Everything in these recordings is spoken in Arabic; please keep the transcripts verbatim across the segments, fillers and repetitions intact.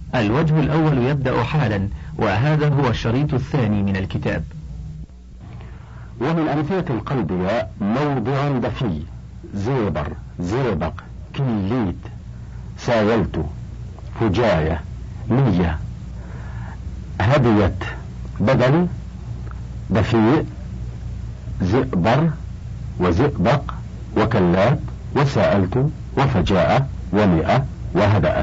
الوجه الأول يبدأ حالا، وهذا هو الشريط الثاني من الكتاب. ومن أمثلة القلب موضع دفي: زيبر، زيبق، كليت، سايلت، فجاية، نية. هديت بدل دفيء، زئبر وزئبق وكلات وسألت وفجاءة ومئة وهدأت.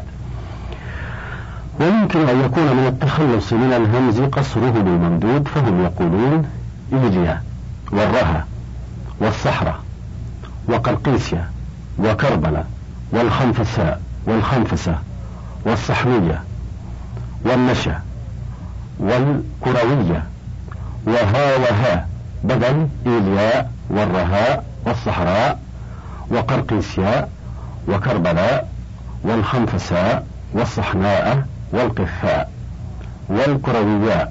ويمكن أن يكون من التخلص من الهمز قصره بالممدود، فهم يقولون إيليا والرها والصحراء وقرقيسيا وكربلة والخنفساء والخنفسة والصحنية والنشا والكروية، وها وها بدل إيلياء والرهاء والصحراء وقرقيسيا وكربلاء والخنفساء والصحناء والقفاء والكروياء،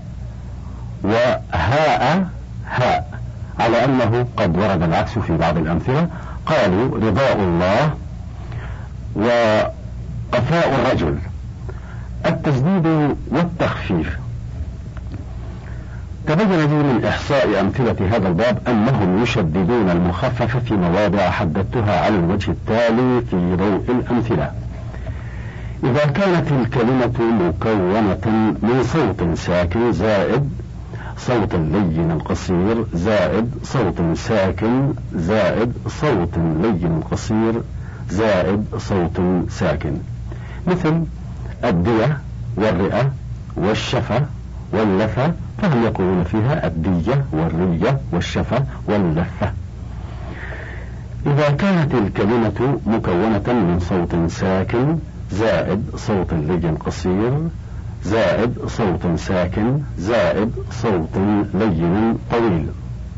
وهاء هاء، على أنه قد ورد العكس في بعض الأمثلة. قالوا رضاء الله وقفاء الرجل. التجديد والتخفيف. تبين لي من إحصاء أمثلة هذا الباب أنهم يشددون المخفف في مواضع حددتها على الوجه التالي في ضوء الأمثلة. إذا كانت الكلمة مكونة من صوت ساكن زائد صوت لين قصير زائد صوت ساكن زائد صوت لين قصير زائد صوت ساكن، مثل الدية والرئة والشفة واللفة، فهم يقولون فيها الدية والرية والشفة واللفة. إذا كانت الكلمة مكونة من صوت ساكن زائد صوت لين قصير زائد صوت ساكن زائد صوت لين طويل،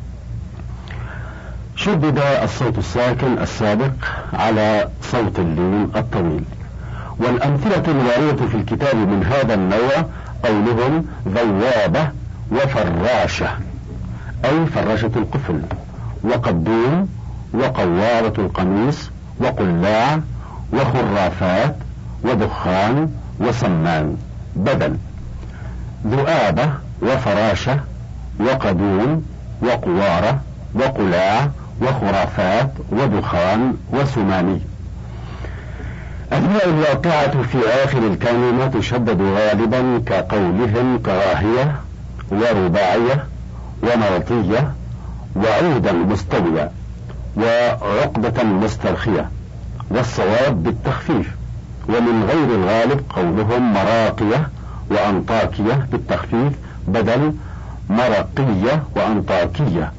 شدد الصوت الساكن السابق على صوت اللين الطويل. والأمثلة الواردة في الكتاب من هذا النوع قولهم ذوابة وفراشة، أي فراشة القفل، وقدوم وقوارة القميص وقلاع وخرافات ودخان وسمان، بدل ذؤابة وفراشة وقدوم وقوارة وقلاع وخرافات ودخان وسماني. الياء الواقعة في آخر الكلمة تشدد غالبا كقولهم كراهية ورباعية ومرطية وعودا مستوية وعقدة مسترخية، والصواب بالتخفيف. ومن غير الغالب قولهم مراقية وأنطاكية بالتخفيف بدل مرقية وأنطاكية.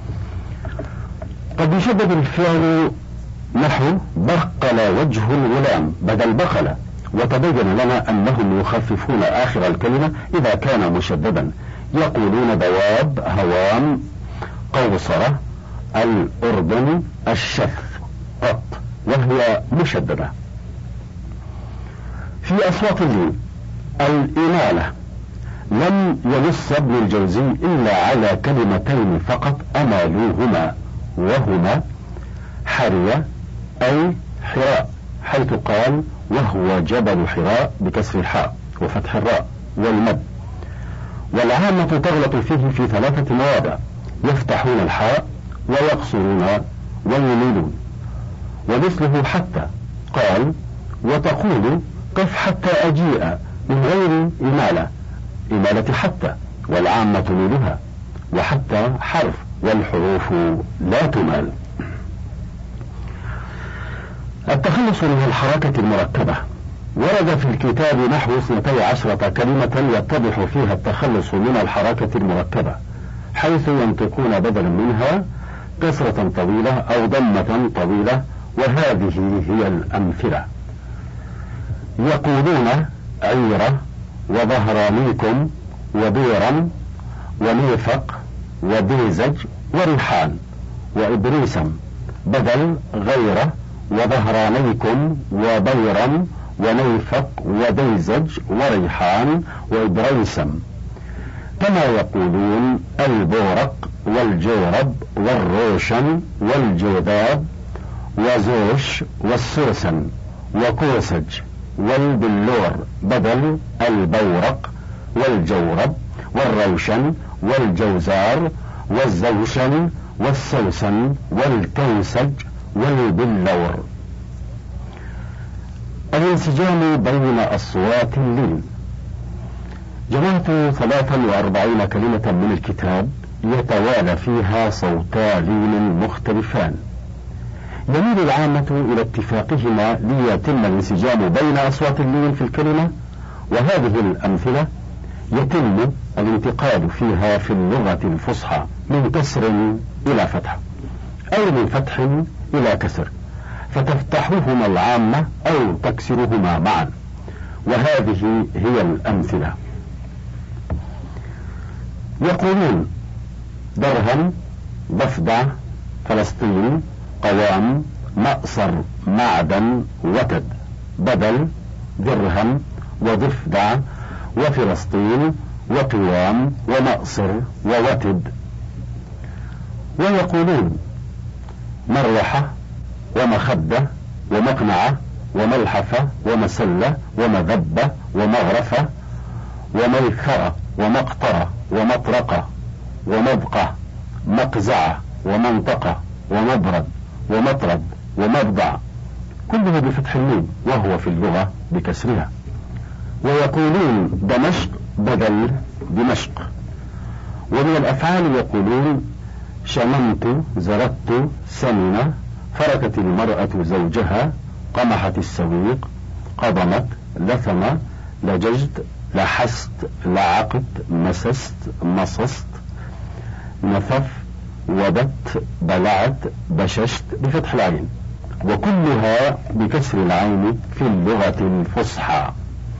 قد يشدد الفعل نحو بقل وجه الغلام بدل بخل، وتبين لنا أنهم يخففون آخر الكلمة إذا كان مشددا، يقولون بواب، هوام، قوصرة، الأردن، الشث، قط، وهي مشددة. في أصوات اللين الإمالة. لم ينص ابن الجوزي إلا على كلمتين فقط أمالوهما، وهما حرية أي حراء، حيث قال وهو جبل حراء بكسر الحاء وفتح الراء والمد. والعامة تغلط فيه في ثلاثة مواضع: يفتحون الحاء ويقصرون ويميلون. ومثله حتى قال وتقول قف حتى أجيء من غير إمالة، إمالة حتى، والعامة تميلها، وحتى حرف والحروف لا تمال. التخلص من الحركة المركبة. ورد في الكتاب نحو اثنتي عشرة كلمة يتضح فيها التخلص من الحركة المركبة، حيث ينطقون بدلا منها كسرة طويلة أو ضمة طويلة، وهذه هي الأمثلة: يقولون عيرة وظهرانيكم وبيرا ونيفق وبيزج وريحان، وإبريسم بدل غيرة وظهرانيكم وبيرا ونيفق وبيزج وريحان وإبريسم. كما يقولون البورق والجورب والروشن والجوذاب وزوش والسوسن وكوسج والبلور بدل البورق، والجورب والروشن والجوزار والزوشن والسوسن والكوسج والبلور. الانسجام بين أصوات اللين. جمعت ثلاثا وأربعين كلمة من الكتاب يتوالى فيها صوتا لين مختلفان، يميل العامة إلى اتفاقهما ليتم الانسجام بين أصوات اللين في الكلمة، وهذه الأمثلة يتم الانتقال فيها في اللغة الفصحى من كسر إلى فتح، أو من فتح إلى كسر، فتفتحهما العامة أو تكسرهما معا، وهذه هي الأمثلة. يقولون درهم، ضفدع، فلسطين، قوام، مأصر، معدن، وتد، بدل درهم وضفدع وفلسطين وقوام ومأصر ووتد. ويقولون مروحة ومخدة ومقنعة وملحفة ومسلة ومذبة ومغرفة وميخرة ومقطرة ومطرقة ومبقة، مقزعة ومنطقة ومبرد ومطرد ومبضع، كله بفتح الميم وهو في اللغة بكسرها. ويقولون دمشق بدل دمشق. ومن الأفعال يقولون شممت، زردت، سمن، فركت المرأة زوجها، قمحت السويق، قضمت، لثم، لججت، لحست، لعقت، مسست، مصست، نفف، وبت، بلعت، بششت بفتح العين، وكلها بكسر العين في اللغة الفصحى.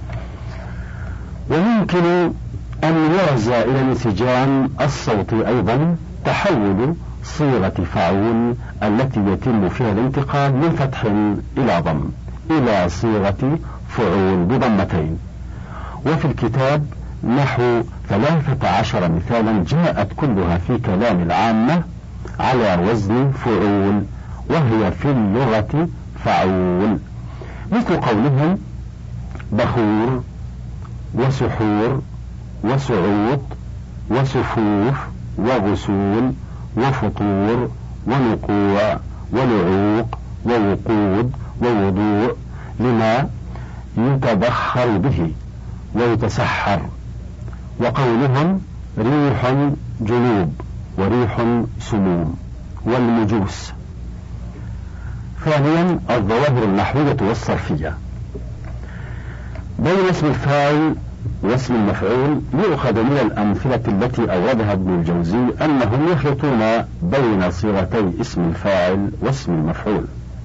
ويمكن أن يرجع إلى الانسجام الصوتي أيضا تحول صيغة فعول التي يتم فيها الانتقال من فتح إلى ضم إلى صيغة فعول بضمتين. وفي الكتاب نحو ثلاثة عشر مثالا جاءت كلها في كلام العامة على وزن فعول، وهي في اللغة فعول، مثل قولهم بخور وسحور وسعوط وسفوف وغسول وفطور ونقوع ولعوق ووقود ووضوء، لما يتبخر به ويتسحر. وقولهم ريح جنوب وريح سموم والمجوس. ثانيا الظواهر النحوية والصرفية. بين اسم الفاعل واسم المفعول يؤخذ من الأمثلة التي أوردها ابن الجوزي أنهم يخلطون بين صيغتي اسم الفاعل واسم المفعول،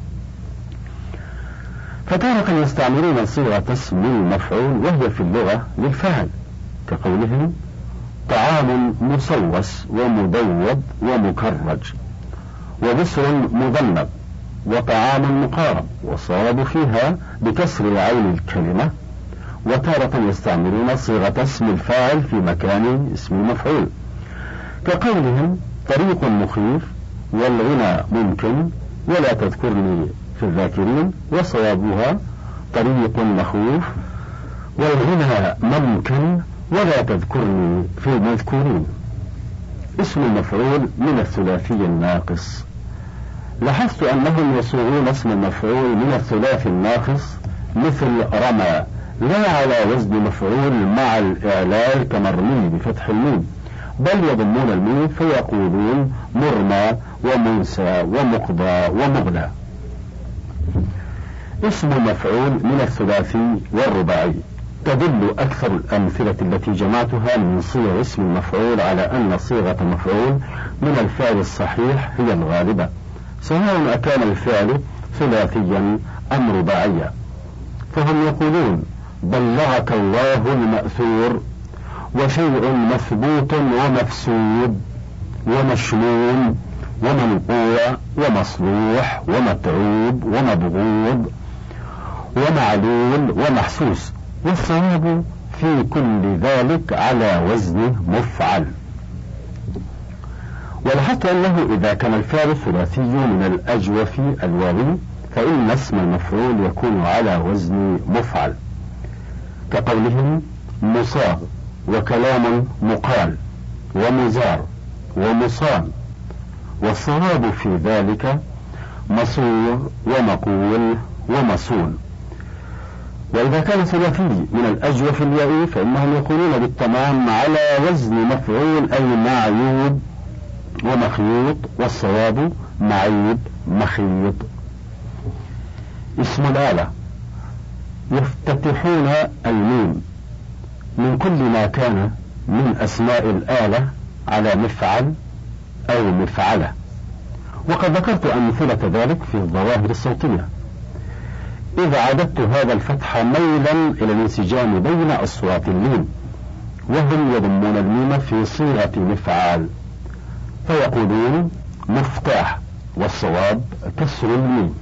فتارة يستعملون صيغة اسم المفعول وهي في اللغة للفاعل، كقولهم طعام مصوص ومدود ومكرج، وبسر مذنب، وطعام مقارب، وصاب فيها بكسر عين الكلمة. وتارة يستعملون صيغة اسم الفاعل في مكان اسم المفعول، كقولهم طريق مخيف والغنى ممكن ولا تذكرني في الذاكرين، وصوابها طريق مخوف والغنى ممكن ولا تذكرني في المذكورين. اسم المفعول من الثلاثي الناقص. لاحظت أنهم يصوغون اسم المفعول من الثلاثي الناقص مثل رمى، لا على وزن مفعول مع الإعلال كمرمي بفتح الميم، بل يضمون الميم فيقولون مرمى ومنسى ومقضى ومغلى. اسم مفعول من الثلاثي والرباعي. تدل أكثر الأمثلة التي جمعتها من صيغ اسم المفعول على أن صيغة مفعول من الفعل الصحيح هي الغالبة، سواء أكان الفعل ثلاثيا أم رباعيا. فهم يقولون بلغك الله المأثور، وشيء مثبوت ومفسود ومشموم ومنقوع ومصلوح ومتعوب ومبغوض ومعلول ومحسوس، والصواب في كل ذلك على وزن مفعل. ولاحظت أنه إذا كان الفعل الثلاثي من الأجوف الواوي فإن اسم المفعول يكون على وزن مفعل، كقولهم مصاغ وكلام مقال ومزار ومصان، والصواب في ذلك مصور ومقول ومصون. وإذا كان ثلاثي من الأجوف اليائي فإنهم يقولون بالتمام على وزن مفعول، أي معيوب ومخيوط، والصواب معيب مخيط. اسم الآلة يفتتحون الميم من كل ما كان من أسماء الآلة على مفعل أو مفعلة، وقد ذكرت أمثلة ذلك في الظواهر الصوتية، إذا عددت هذا الفتح ميلا إلى الانسجام بين أصوات الميم، وهم يضمون الميم في صيغة مفعال فيقولون مفتاح، والصواب كسر الميم.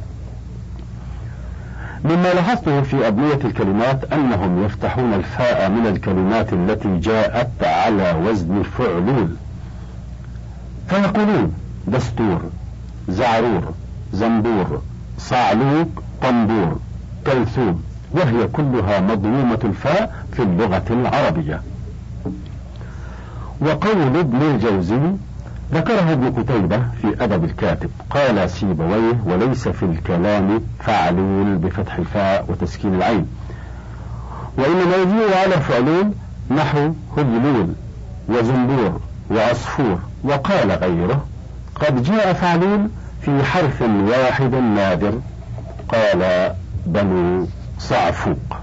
مما لاحظته في أبنية الكلمات أنهم يفتحون الفاء من الكلمات التي جاءت على وزن فعلول، فيقولون دستور، زعرور، زنبور، صعلوك، طنبور، كلثوم، وهي كلها مضمومة الفاء في اللغة العربية. وقول ابن الجوزي ذكره ابن قتيبة في أدب الكاتب، قال سيبويه وليس في الكلام فعلول بفتح الفاء وتسكين العين، وإنما يجيء على فعلول نحو هلول وزنبور وعصفور. وقال غيره قد جاء فعلول في حرف واحد نادر، قال بنو صعفوق.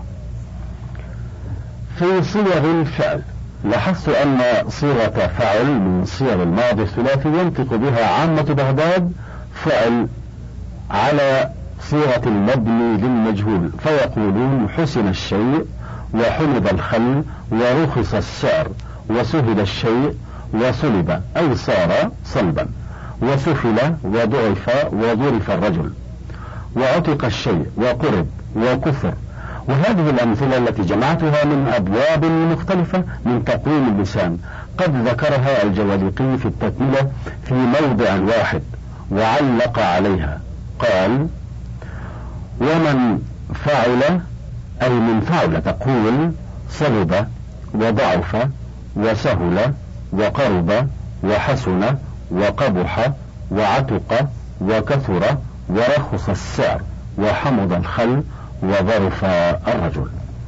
في صيغ الفعل لاحظت أن صيغة فعل من صيغ الماضي الثلاثي ينطق بها عامة بغداد فعل على صيغة المبني للمجهول، فيقولون حسن الشيء وحمد الخل ورخص السعر وسهل الشيء وصلب، أي صار صلبا، وسفل وضعف وظرف الرجل، وعتق الشيء وقرب وكفر. وهذه الأمثلة التي جمعتها من أبواب مختلفة من تقويم اللسان قد ذكرها الجواليقي في التكملة في موضع واحد وعلق عليها، قال ومن فعل أي من فعل تقول صلب وضعف وسهل وقرب وحسن وقبح وعتق وكثر ورخص السعر وحمض الخل وظرف الرجل.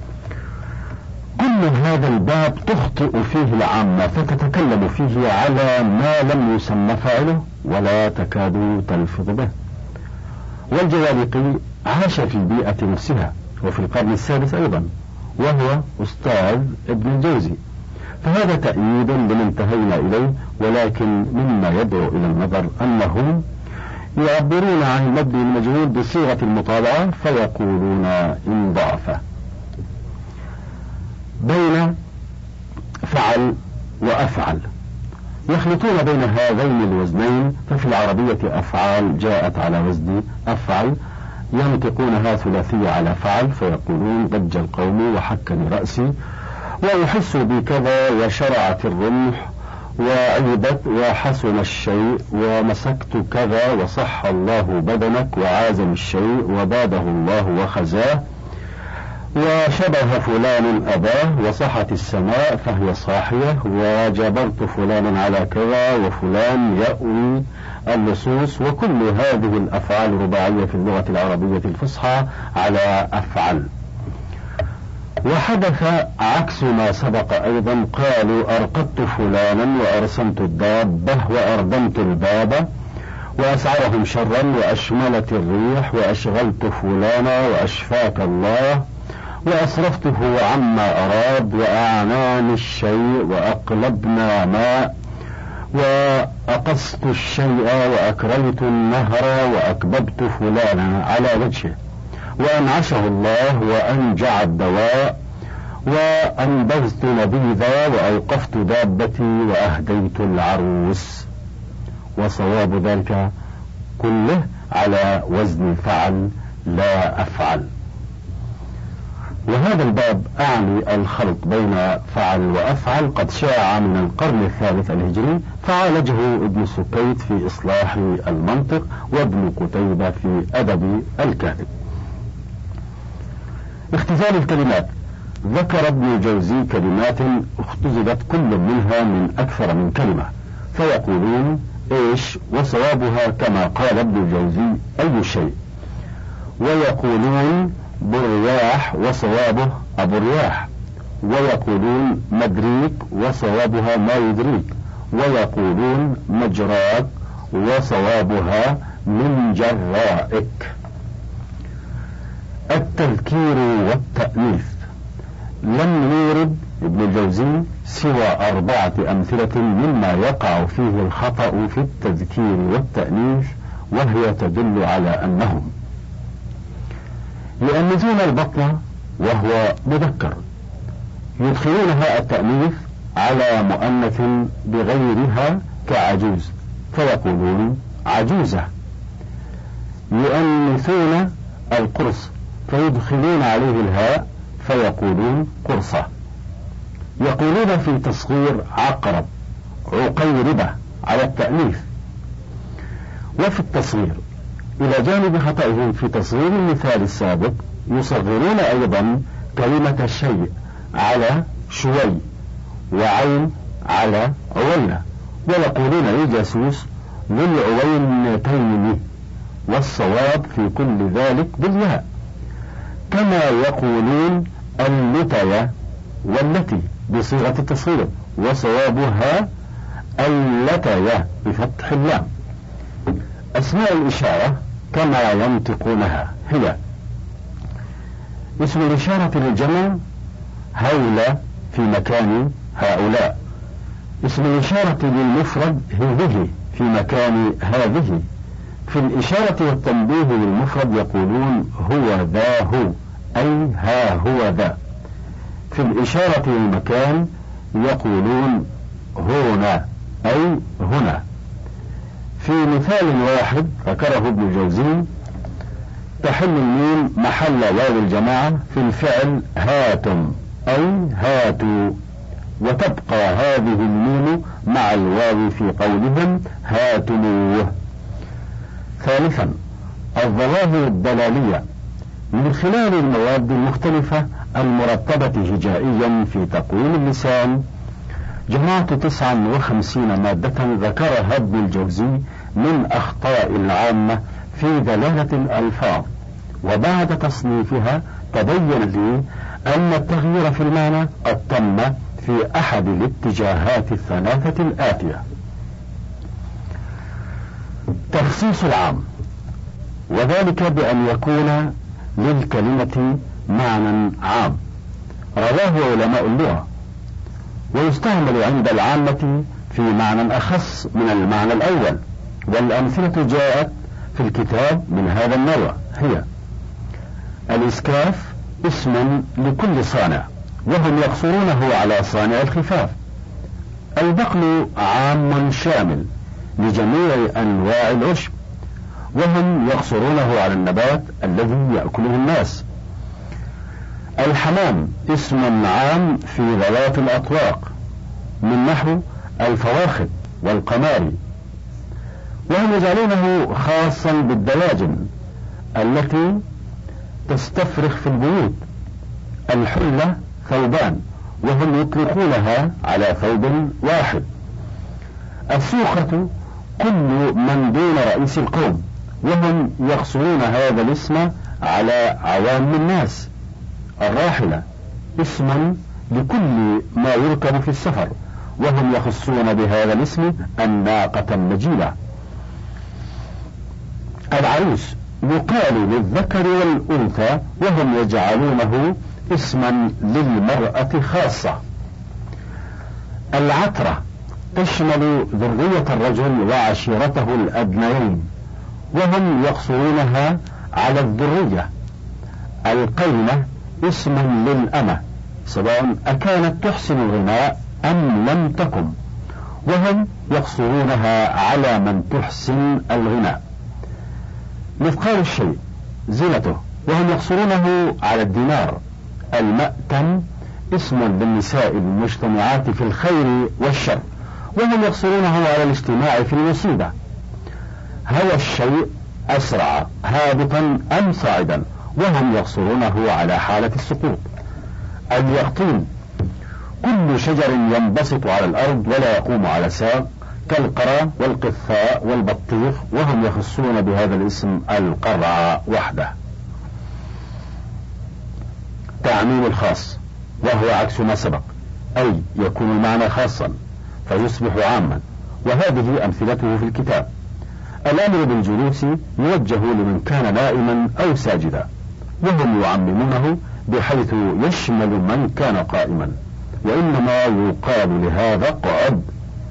كل هذا الباب تخطئ فيه العامة فتتكلم فيه على ما لم يسمى فاعله ولا تكاد تلفظ به. والجواليقي عاش في البيئة نفسها وفي القرن السادس أيضا، وهو أستاذ ابن الجوزي، فهذا تأييد لما انتهينا إليه. ولكن مما يدعو إلى النظر أنهم يعبرون عن المبني المجهول بصيغة المطالعة فيقولون إن ضعف. بين فعل وأفعل يخلطون بين هذين الوزنين، ففي العربية أفعال جاءت على وزن أفعل ينطقونها ثلاثية على فعل، فيقولون ضج القوم وحكني رأسي وأحس بكذا وشرعت الرمح وعيبت وحسن الشيء ومسكت كذا وصح الله بدنك وعازم الشيء وباده الله وخزاه وشبه فلان أباه وصحت السماء فهي صاحية وجبرت فلانا على كذا وفلان يأوي اللصوص. وكل هذه الأفعال رباعية في اللغة العربية الفصحى على أفعل. وحدث عكس ما سبق أيضا، قالوا أرقدت فلانا وأرسمت الدابة وأردمت الباب وأسعرهم شرا وأشملت الريح وأشغلت فلانا وأشفاك الله وأصرفته عما أراد وأعناني الشيء وأقلبنا ماء وأقصت الشيء وأكريت النهر وأكببت فلانا على وجهه وأنعشه الله وأنجع الدواء وأنبذت نبيذا وأوقفت دابتي وأهديت العروس. وصواب ذلك كله على وزن فعل لا أفعل. وهذا الباب أعني الخلط بين فعل وأفعل قد شاع من القرن الثالث الهجري، فعالجه ابن سكيت في إصلاح المنطق وابن قتيبة في أدب الكاتب. اختزال الكلمات. ذكر ابن الجوزي كلمات اختزلت كل منها من أكثر من كلمة، فيقولون إيش وصوابها كما قال ابن الجوزي أي شيء، ويقولون برياح وصوابه أبو رياح، ويقولون مدريك وصوابها ما يدريك، ويقولون مجراك وصوابها من جرائك. التذكير والتأنيث. لم يورد ابن الجوزي سوى أربعة أمثلة مما يقع فيه الخطأ في التذكير والتأنيث، وهي تدل على أنهم يؤنثون البطن وهو مذكر، يدخلونها التأنيث على مؤنث بغيرها كعجوز فيقولون عجوزة. يؤنثون القرص فيدخلون عليه الهاء فيقولون قرصة. يقولون في تصغير عقرب عقيربة على التأنيث. وفي التصغير إلى جانب خطئهم في تصغير المثال السابق يصغرون أيضا كلمة الشيء على شوي وعين على عوينة، ويقولون الجاسوس ذو العوينتين، والصواب في كل ذلك بالياء، كما يقولون اللتية والتي بصيغة التصغير وصوابها اللتية بفتح اللام. أسماء الإشارة كما ينطقونها هي: اسم الإشارة للجمع هؤلاء في مكان هؤلاء. اسم الإشارة للمفرد هذه في مكان هذه. في الإشارة والتنبيه للمفرد يقولون هو ذا هو، أي ها هو ذا. في الإشارة للمكان يقولون هنا، أي هنا. في مثال واحد ذكره ابن الجوزي تحل الميم محل واو الجماعة في الفعل هاتم، أي هاتوا، وتبقى هذه الميم مع الواو في قولهم هاتموه. ثالثا الظواهر الدلالية من خلال المواد المختلفة المرتبة هجائيا في تقويم اللسان. جمعت تسعا وخمسين مادة ذكرها ابن الجوزي من أخطاء العامة في دلالة الألفاظ، وبعد تصنيفها تبين لي أن التغيير في المعنى قد تم في أحد الاتجاهات الثلاثة الآتية: تخصيص العام، وذلك بأن يكون للكلمة معنى عام رواه علماء اللغة، ويستعمل عند العامة في معنى أخص من المعنى الأول، والأمثلة جاءت في الكتاب من هذا النوع هي: الإسكاف اسم لكل صانع وهم يقصرونه على صانع الخفاف. البقل عام شامل لجميع أنواع العشب وهم يقصرونه على النبات الذي يأكله الناس. الحمام اسم عام في ذوات الأطواق من نحو الفواخذ والقماري، وهم يجعلونه خاصا بالدواجن التي تستفرخ في البيوت. الحلة ثوبان وهم يطلقونها على ثوب واحد. السوخة كل من دون رئيس القوم وهم يقصرون هذا الاسم على عوام الناس. الراحلة اسم لكل ما يركب في السفر وهم يخصون بهذا الاسم الناقة النجيلة. العروس يقال للذكر والأنثى وهم يجعلونه اسما للمرأة خاصة. العترة تشمل ذرية الرجل وعشيرته الأدنيين وهم يقصرونها على الذرية. القينة اسم للأمة سواء أكانت تحسن الغناء أم لم تكن وهم يقصرونها على من تحسن الغناء. مثقال الشيء زينته وهم يقصرونه على الدينار. المأتم اسم للنساء المجتمعات في الخير والشر، وهم يقصرونه على الاجتماع في المصيبة. هوى الشيء أسرع هابطا أم صاعدا، وهم يقصرونه على حالة السقوط. اليقطين كل شجر ينبسط على الأرض ولا يقوم على ساق، كالقرى والقثاء والبطيخ، وهم يخصون بهذا الاسم القرع وحده. تعميم الخاص وهو عكس ما سبق، أي يكون المعنى خاصا فيصبح عاما، وهذه أمثلته في الكتاب. الأمر بالجلوس يوجه لمن كان نائما أو ساجدا، وهم يعممونه بحيث يشمل من كان قائما، وإنما يقال لهذا قعد.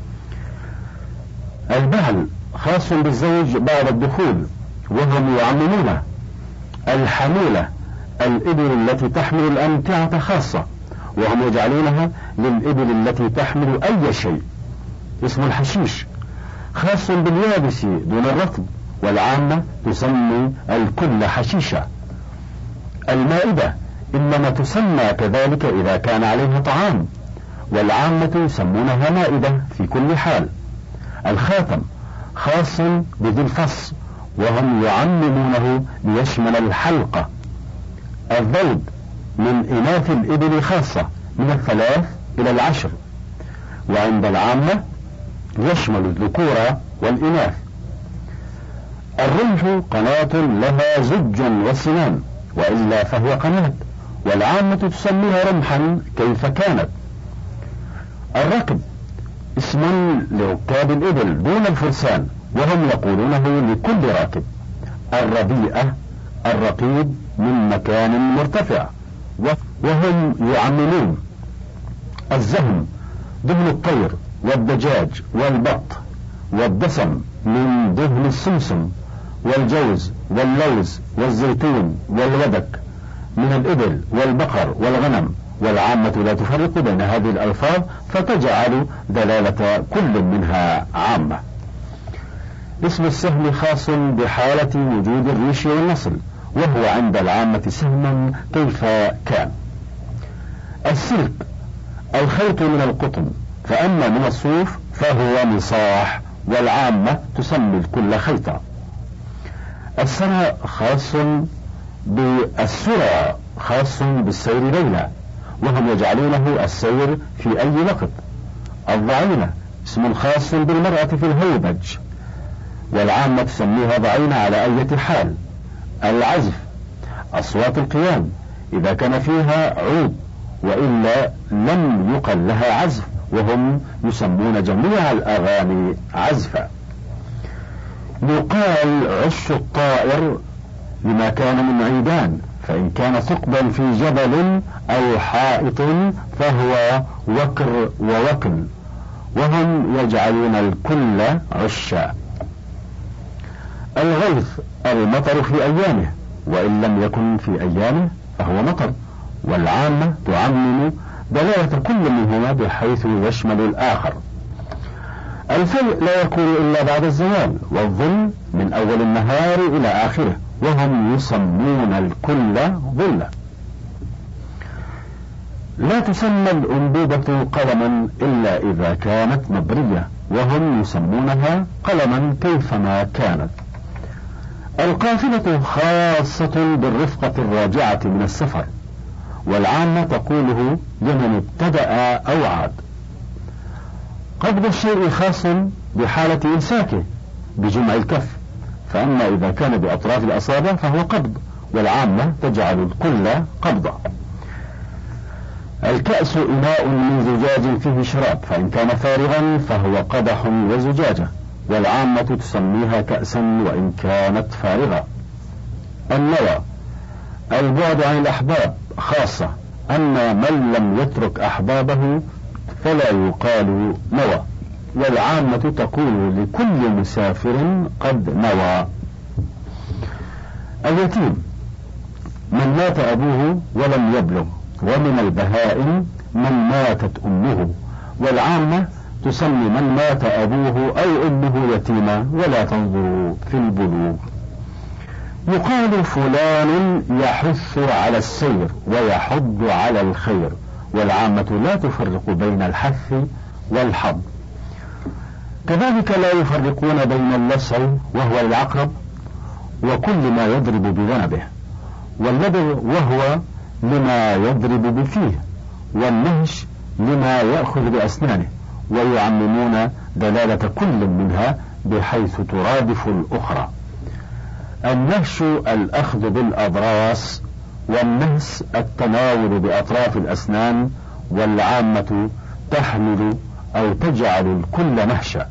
البهل خاص بالزوج بعد الدخول، وهم يعممونه. الحمولة الإبل التي تحمل الأمتعة خاصة، وهم يجعلونها للإبل التي تحمل أي شيء. اسم الحشيش خاص باليابس دون الرطب، والعامة تسمي الكل حشيشة. المائدة إنما تسمى كذلك إذا كان عليها طعام، والعامة يسمونها مائدة في كل حال. الخاتم خاص بذي الفص، وهم يعممونه ليشمل الحلقة. الضيب من إناث الإبل خاصة من الثلاث إلى العشر، وعند العامة يشمل الذكور والإناث. الرمح قناة لها زج وسنان، وإلا فهي قناة، والعامة تسميها رمحا كيف كانت. الركب اسم لركاب الإبل دون الفرسان، وهم يقولونه لكل راكب. الربيئة الرقيب من مكان مرتفع، وهم يعممون. الزهم دهن الطير والدجاج والبط، والدسم من دهن السمسم، والجوز واللوز والزيتون والودك من الإبل والبقر والغنم، والعامة لا تفرق بين هذه الألفاظ فتجعل دلالة كل منها عامة. اسم السهم خاص بحالة وجود الريش والنصل، وهو عند العامة سهما كيف كان. السلك الخيط من القطن، فأما من الصوف فهو مصاح، والعامة تسمي الكل خيطا. السرى خاص بالسرى خاص بالسير ليلا، وهم يجعلونه السير في أي وقت. الضعينة اسم خاص بالمرأة في الهيبج، والعامة تسميها ضعينة على أي حال. العزف أصوات القيام إذا كان فيها عود، وإلا لم يقل لها عزف، وهم يسمون جميع الأغاني عزفا. يقال عش الطائر لما كان من عيدان، فإن كان ثقبا في جبل أو حائط فهو وكر ووكل، وهم يجعلون الكل عشا. الغيث المطر في أيامه، وإن لم يكن في أيامه فهو مطر، والعامة تعمم دلالة كل منهما بحيث يشمل الآخر. الفيء لا يكون إلا بعد الزوال، والظل من أول النهار إلى آخره، وهم يسمون الكل ظلة. لا تسمى الأنبوبة قلما إلا إذا كانت مبرية، وهم يسمونها قلما كيفما كانت. القافلة خاصة بالرفقة الراجعة من السفر، والعامة تقوله لمن ابتدأ أو عاد. قبض الشيء خاص بحالة إمساكه بجمع الكف، فأما إذا كان بأطراف الأصابع فهو قبض، والعامة تجعل الكل قبضة. الكأس إناء من زجاج فيه شراب، فإن كان فارغا فهو قدح وزجاجة، والعامة تسميها كأسا وإن كانت فارغة. النوى البعد عن الأحباب خاصة، أما من لم يترك أحبابه فلا يقال نوى، والعامة تقول لكل مسافر قد نوى. اليتيم من مات أبوه ولم يبلغ، ومن البهائم من ماتت أمه، والعامة تسمي من مات أبوه أو أمه يتيما ولا تنظر في البلوغ. يقال فلان يحث على السير ويحض على الخير، والعامة لا تفرق بين الحث والحض. كذلك لا يفرقون بين اللسع وهو للعقرب وكل ما يضرب بذنبه، واللدغ وهو لما يضرب بفيه، والنهش لما يأخذ بأسنانه، ويعممون دلالة كل منها بحيث ترادف الأخرى. النهش الأخذ بالأضراس، والنهس التناول بأطراف الأسنان، والعامة تحمل أو تجعل الكل نهشا.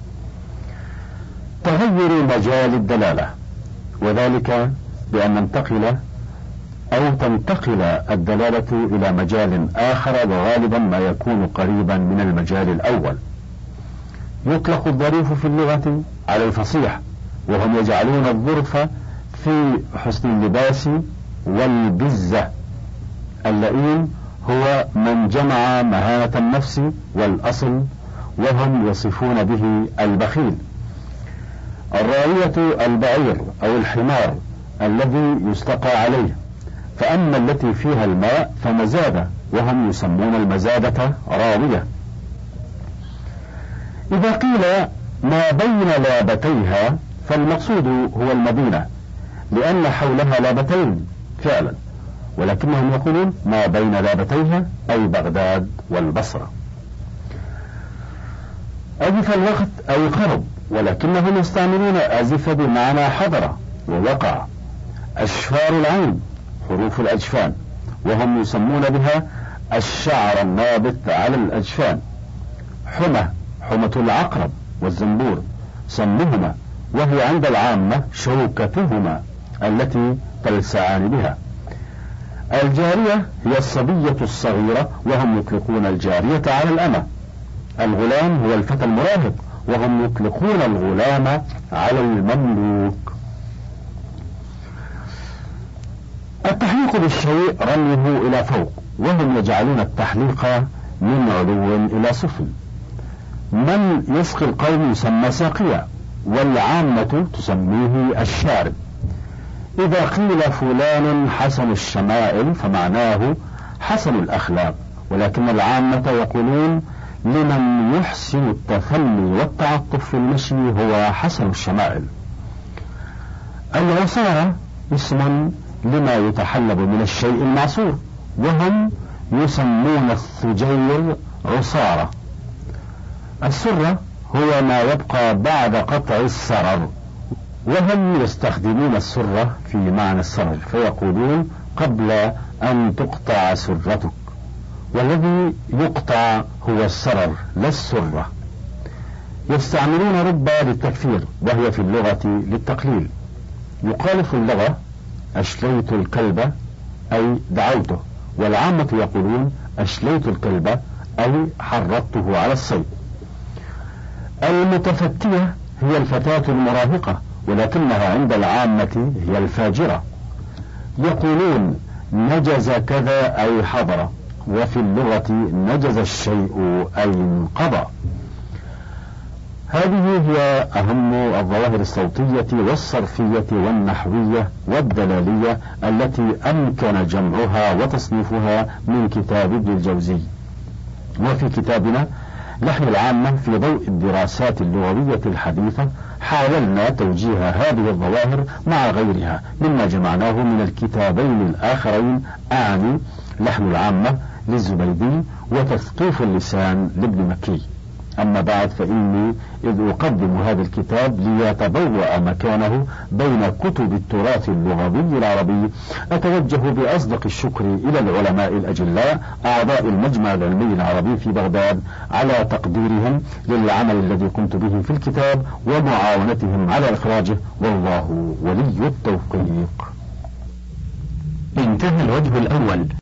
تغير مجال الدلالة، وذلك بأن ننتقل أو تنتقل الدلالة إلى مجال آخر، وغالبا ما يكون قريبا من المجال الأول. يطلق الظريف في اللغة على الفصيح، وهم يجعلون الظرف في حسن اللباس والبزة. اللئيم هو من جمع مهانة النفس والأصل، وهم يصفون به البخيل. الراوية البعير أو الحمار الذي يستقى عليه، فأما التي فيها الماء فمزادة، وهم يسمون المزادة راوية. إذا قيل ما بين لابتيها فالمقصود هو المدينة، لأن حولها لابتين فعلا، ولكنهم يقولون ما بين لابتيها أي بغداد والبصرة. أزف الوقت أي قرب، ولكنهم يستعملون أزف بمعنى حضر ووقع. أشفار العين حروف الأجفان، وهم يسمون بها الشعر النابت على الأجفان. حمى حمة العقرب والزنبور صمهما، وهي عند العامة شوكتهما التي تلسعان بها. الجارية هي الصبية الصغيرة، وهم يطلقون الجارية على الأمة. الغلام هو الفتى المراهق، وهم يطلقون الغلام على المملوك. التحليق بالشيء رميه إلى فوق، وهم يجعلون التحليق من علو إلى سفل. من يسقي القوم يسمى ساقيا، والعامة تسميه الشارب. إذا قيل فلان حسن الشمائل فمعناه حسن الأخلاق، ولكن العامة يقولون لمن يحسن التثني والتعطف في المشي هو حسن الشمائل. العصارة اسم لما يتحلب من الشيء المعصور، وهم يسمون الثجير عصارة. السرة هو ما يبقى بعد قطع السرر، وهم يستخدمون السرة في معنى السرر، فيقولون قبل أن تقطع سرتك، والذي يقطع هو السرر لا السرة. يستعملون رب للتكثير، وهي في اللغة للتقليل. يقال في اللغة أشليت الكلب أي دعوته، والعامة يقولون أشليت الكلب أي حرضته على الصيد. المتفتية هي الفتاة المراهقة، ولكنها عند العامة هي الفاجرة. يقولون نجز كذا أي حضر، وفي اللغة نجز الشيء أي انقضى. هذه هي أهم الظواهر الصوتية والصرفية والنحوية والدلالية التي أمكن جمعها وتصنيفها من كتاب ابن الجوزي. وفي كتابنا نحن العامة في ضوء الدراسات اللغوية الحديثة حاولنا توجيه هذه الظواهر مع غيرها مما جمعناه من الكتابين الآخرين، أعني لحن العامة للزبيدي وتثقيف اللسان لابن مكي. أما بعد، فإني إذ أقدم هذا الكتاب ليتبوأ مكانه بين كتب التراث اللغوي العربي، أتوجه بأصدق الشكر إلى العلماء الأجلاء أعضاء المجمع العلمي العربي في بغداد على تقديرهم للعمل الذي قمت به في الكتاب ومعاونتهم على إخراجه، والله ولي التوفيق. انتهى الوجه الأول.